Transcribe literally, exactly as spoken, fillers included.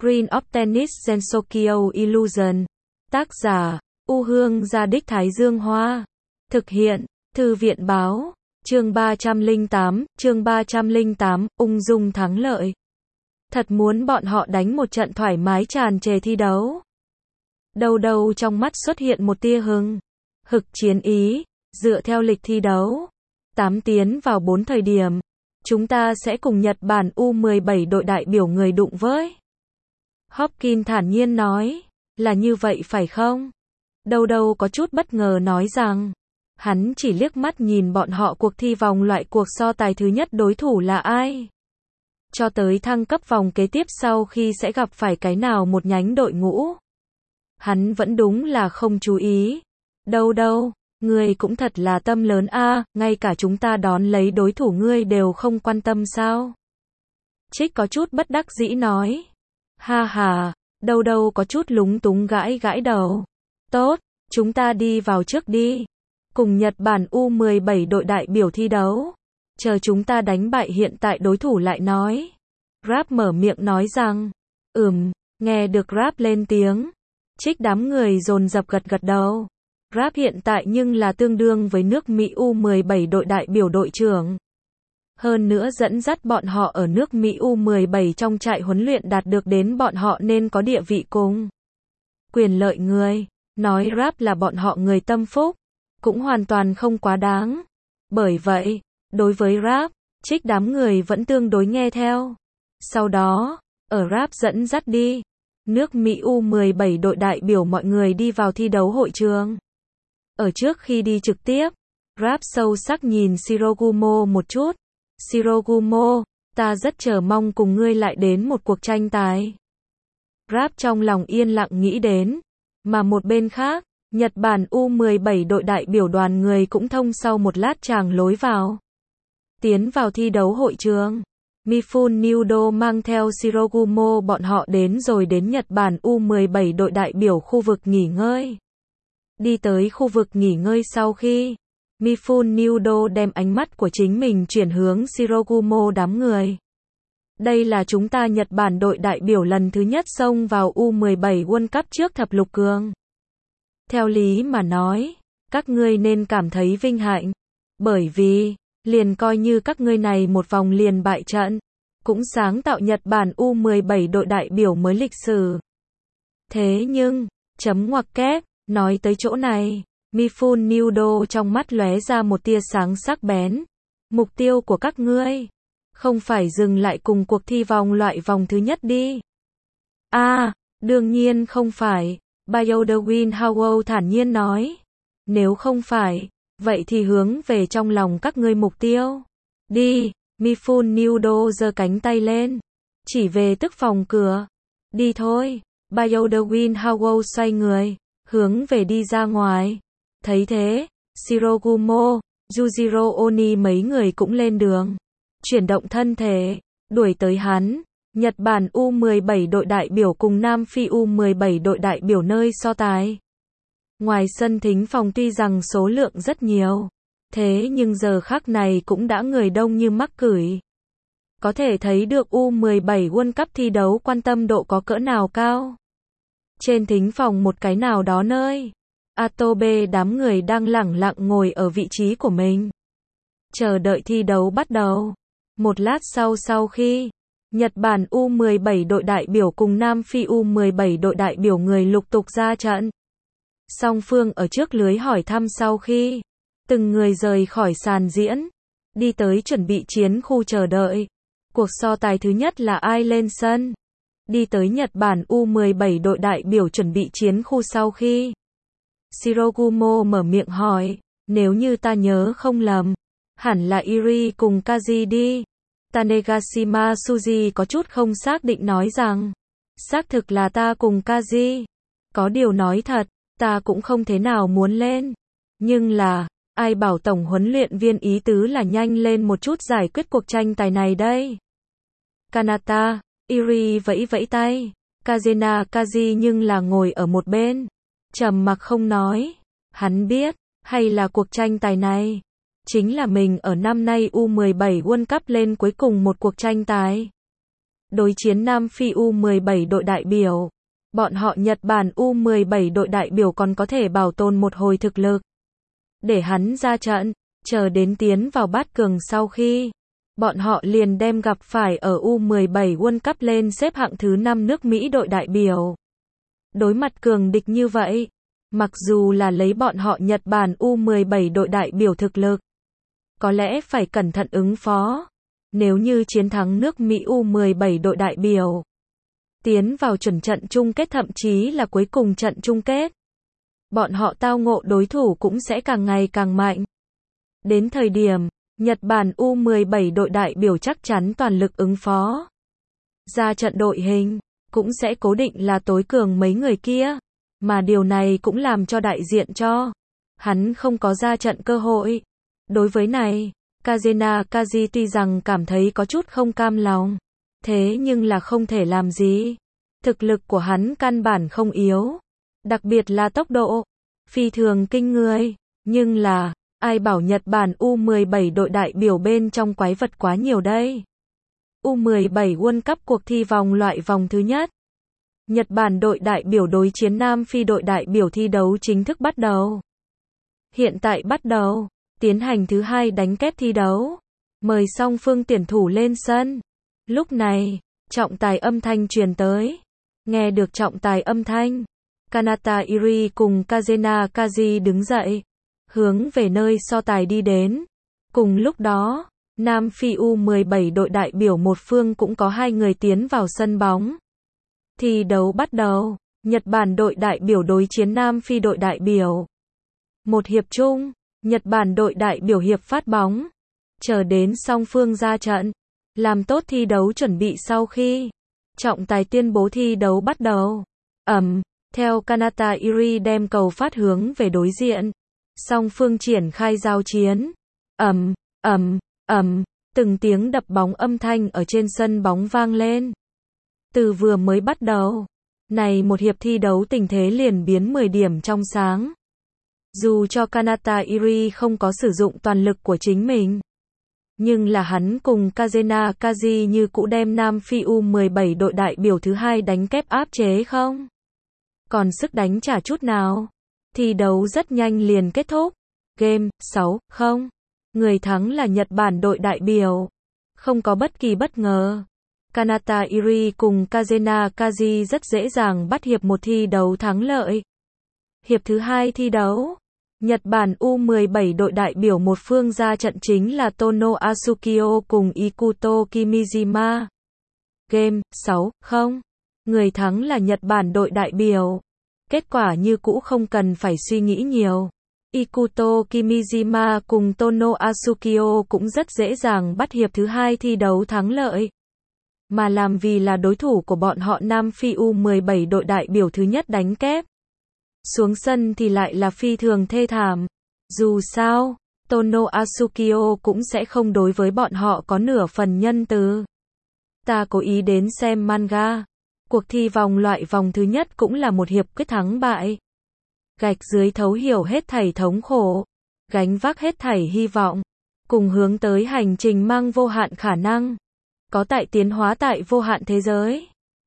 Green of Tennis Sensokyo Illusion. Tác giả, U Hương Gia Đích Thái Dương Hoa. Thực hiện, Thư viện Báo. Chương ba trăm lẻ tám, chương ba trăm lẻ tám, ung dung thắng lợi. Thật muốn bọn họ đánh một trận thoải mái tràn trề thi đấu. Đâu đâu trong mắt xuất hiện một tia hưng hực chiến ý, dựa theo lịch thi đấu. tám tiến vào bốn thời điểm. Chúng ta sẽ cùng Nhật Bản U mười bảy đội đại biểu người đụng với. Hopkins thản nhiên nói, là như vậy phải không? Đâu đâu có chút bất ngờ nói rằng, hắn chỉ liếc mắt nhìn bọn họ cuộc thi vòng loại cuộc so tài thứ nhất đối thủ là ai. Cho tới thăng cấp vòng kế tiếp sau khi sẽ gặp phải cái nào một nhánh đội ngũ. Hắn vẫn đúng là không chú ý. Đâu đâu, ngươi cũng thật là tâm lớn a, ngay cả chúng ta đón lấy đối thủ ngươi đều không quan tâm sao? Trích có chút bất đắc dĩ nói. Ha ha, đâu đâu có chút lúng túng gãi gãi đầu. Tốt, chúng ta đi vào trước đi. Cùng Nhật Bản U mười bảy đội đại biểu thi đấu. Chờ chúng ta đánh bại hiện tại đối thủ lại nói. Rap mở miệng nói rằng, ừm, nghe được Rap lên tiếng. Trích đám người dồn dập gật gật đầu. Rap hiện tại nhưng là tương đương với nước Mỹ U mười bảy đội đại biểu đội trưởng. Hơn nữa dẫn dắt bọn họ ở nước Mỹ U mười bảy trong trại huấn luyện đạt được đến bọn họ nên có địa vị cùng quyền lợi người. Nói Rap là bọn họ người tâm phúc, cũng hoàn toàn không quá đáng. Bởi vậy, đối với Rap, Trích đám người vẫn tương đối nghe theo. Sau đó, ở Rap dẫn dắt đi, nước Mỹ U mười bảy đội đại biểu mọi người đi vào thi đấu hội trường. Ở trước khi đi trực tiếp, Rap sâu sắc nhìn Shirogumo một chút. Shirogumo, ta rất chờ mong cùng ngươi lại đến một cuộc tranh tài. Rap trong lòng yên lặng nghĩ đến. Mà một bên khác, Nhật Bản U mười bảy đội đại biểu đoàn người cũng thông sau một lát tràng lối vào. Tiến vào thi đấu hội trường. Mifune Nudo mang theo Shirogumo bọn họ đến rồi đến Nhật Bản U mười bảy đội đại biểu khu vực nghỉ ngơi. Đi tới khu vực nghỉ ngơi sau khi, Mifune Nudo đem ánh mắt của chính mình chuyển hướng Shirogumo đám người. Đây là chúng ta Nhật Bản đội đại biểu lần thứ nhất xông vào U mười bảy World Cup trước thập lục cường. Theo lý mà nói, các ngươi nên cảm thấy vinh hạnh. Bởi vì, liền coi như các ngươi này một vòng liền bại trận, cũng sáng tạo Nhật Bản U mười bảy đội đại biểu mới lịch sử. Thế nhưng, chấm ngoặc kép, nói tới chỗ này, Mifune Nudo trong mắt lóe ra một tia sáng sắc bén. Mục tiêu của các ngươi không phải dừng lại cùng cuộc thi vòng loại vòng thứ nhất đi. A, à, đương nhiên không phải, Bioderwin Howell thản nhiên nói. Nếu không phải, vậy thì hướng về trong lòng các ngươi mục tiêu. Đi, Mifune Nudo giơ cánh tay lên, chỉ về tức phòng cửa. Đi thôi, Bioderwin Howell xoay người, hướng về đi ra ngoài. Thấy thế, Shirogumo, Yujiro Oni mấy người cũng lên đường. Chuyển động thân thể, đuổi tới hắn. Nhật Bản U mười bảy đội đại biểu cùng Nam Phi U mười bảy đội đại biểu nơi so tài. Ngoài sân thính phòng tuy rằng số lượng rất nhiều, thế nhưng giờ khắc này cũng đã người đông như mắc cửi. Có thể thấy được U mười bảy World Cup thi đấu quan tâm độ có cỡ nào cao. Trên thính phòng một cái nào đó nơi, Atobe đám người đang lẳng lặng ngồi ở vị trí của mình. Chờ đợi thi đấu bắt đầu. Một lát sau sau khi Nhật Bản U mười bảy đội đại biểu cùng Nam Phi U mười bảy đội đại biểu người lục tục ra trận. Song phương ở trước lưới hỏi thăm sau khi từng người rời khỏi sàn diễn, đi tới chuẩn bị chiến khu chờ đợi. Cuộc so tài thứ nhất là ai lên sân? Đi tới Nhật Bản U mười bảy đội đại biểu chuẩn bị chiến khu sau khi Shirogumo mở miệng hỏi, nếu như ta nhớ không lầm, hẳn là Iri cùng Kaji đi. Tanegashima Suji có chút không xác định nói rằng, xác thực là ta cùng Kaji. Có điều nói thật, ta cũng không thế nào muốn lên. Nhưng là, ai bảo tổng huấn luyện viên ý tứ là nhanh lên một chút giải quyết cuộc tranh tài này đây. Kanata, Iri vẫy vẫy tay. Kazena Kaji nhưng là ngồi ở một bên, trầm mặc không nói. Hắn biết, hay là cuộc tranh tài này chính là mình ở năm nay U mười bảy World Cup lên cuối cùng một cuộc tranh tài. đối chiến Nam Phi U mười bảy đội đại biểu. Bọn họ Nhật Bản U mười bảy đội đại biểu còn có thể bảo tồn một hồi thực lực. Để hắn ra trận, chờ đến tiến vào bát cường sau khi bọn họ liền đem gặp phải ở U mười bảy World Cup lên xếp hạng thứ năm nước Mỹ đội đại biểu. Đối mặt cường địch như vậy, mặc dù là lấy bọn họ Nhật Bản U mười bảy đội đại biểu thực lực, có lẽ phải cẩn thận ứng phó. Nếu như chiến thắng nước Mỹ U mười bảy đội đại biểu, tiến vào chuẩn trận chung kết thậm chí là cuối cùng trận chung kết, bọn họ tao ngộ đối thủ cũng sẽ càng ngày càng mạnh. Đến thời điểm, Nhật Bản U mười bảy đội đại biểu chắc chắn toàn lực ứng phó. Ra trận đội hình, cũng sẽ cố định là tối cường mấy người kia, mà điều này cũng làm cho đại diện cho hắn không có ra trận cơ hội. Đối với này, Kazena Kaji tuy rằng cảm thấy có chút không cam lòng, thế nhưng là không thể làm gì. Thực lực của hắn căn bản không yếu, đặc biệt là tốc độ, phi thường kinh người, nhưng là, ai bảo Nhật Bản U mười bảy đội đại biểu bên trong quái vật quá nhiều đây. U mười bảy World Cup cuộc thi vòng loại vòng thứ nhất. Nhật Bản đội đại biểu đối chiến Nam Phi đội đại biểu thi đấu chính thức bắt đầu. Hiện tại bắt đầu, tiến hành thứ hai đánh kép thi đấu. Mời song phương tuyển thủ lên sân. Lúc này, trọng tài âm thanh truyền tới. Nghe được trọng tài âm thanh, Kanata Iri cùng Kazena Kaji đứng dậy, hướng về nơi so tài đi đến. Cùng lúc đó, Nam Phi U mười bảy đội đại biểu một phương cũng có hai người tiến vào sân bóng. Thi đấu bắt đầu, Nhật Bản đội đại biểu đối chiến Nam Phi đội đại biểu. Một hiệp chung, Nhật Bản đội đại biểu hiệp phát bóng, chờ đến song phương ra trận, làm tốt thi đấu chuẩn bị sau khi trọng tài tuyên bố thi đấu bắt đầu. Ầm, theo Kanata Iri đem cầu phát hướng về đối diện, song phương triển khai giao chiến. Ầm, ầm, ầm, từng tiếng đập bóng âm thanh ở trên sân bóng vang lên. Từ vừa mới bắt đầu, này một hiệp thi đấu tình thế liền biến mười điểm trong sáng. Dù cho Kanata Iri không có sử dụng toàn lực của chính mình, nhưng là hắn cùng Kazena Kaji như cũ đem Nam Phi U mười bảy đội đại biểu thứ hai đánh kép áp chế không còn sức đánh trả chút nào. Thi đấu rất nhanh liền kết thúc. Game sáu không. Người thắng là Nhật Bản đội đại biểu. Không có bất kỳ bất ngờ. Kanata Iri cùng Kazena Kaji rất dễ dàng bắt hiệp một thi đấu thắng lợi. Hiệp thứ hai thi đấu, Nhật Bản U mười bảy đội đại biểu một phương ra trận chính là Tono Asukio cùng Ikuto Kimijima. Game sáu không. Người thắng là Nhật Bản đội đại biểu. Kết quả như cũ không cần phải suy nghĩ nhiều. Ikuto Kimijima cùng Tono Asukio cũng rất dễ dàng bắt hiệp thứ hai thi đấu thắng lợi. Mà làm vì là đối thủ của bọn họ Nam Phi U mười bảy đội đại biểu thứ nhất đánh kép. Xuống sân thì lại là phi thường thê thảm. Dù sao, Tono Asukio cũng sẽ không đối với bọn họ có nửa phần nhân từ. Ta cố ý đến xem manga. Cuộc thi vòng loại vòng thứ nhất cũng là một hiệp quyết thắng bại. Gạch dưới thấu hiểu hết thảy thống khổ, gánh vác hết thảy hy vọng, cùng hướng tới hành trình mang vô hạn khả năng, có tại tiến hóa tại vô hạn thế giới.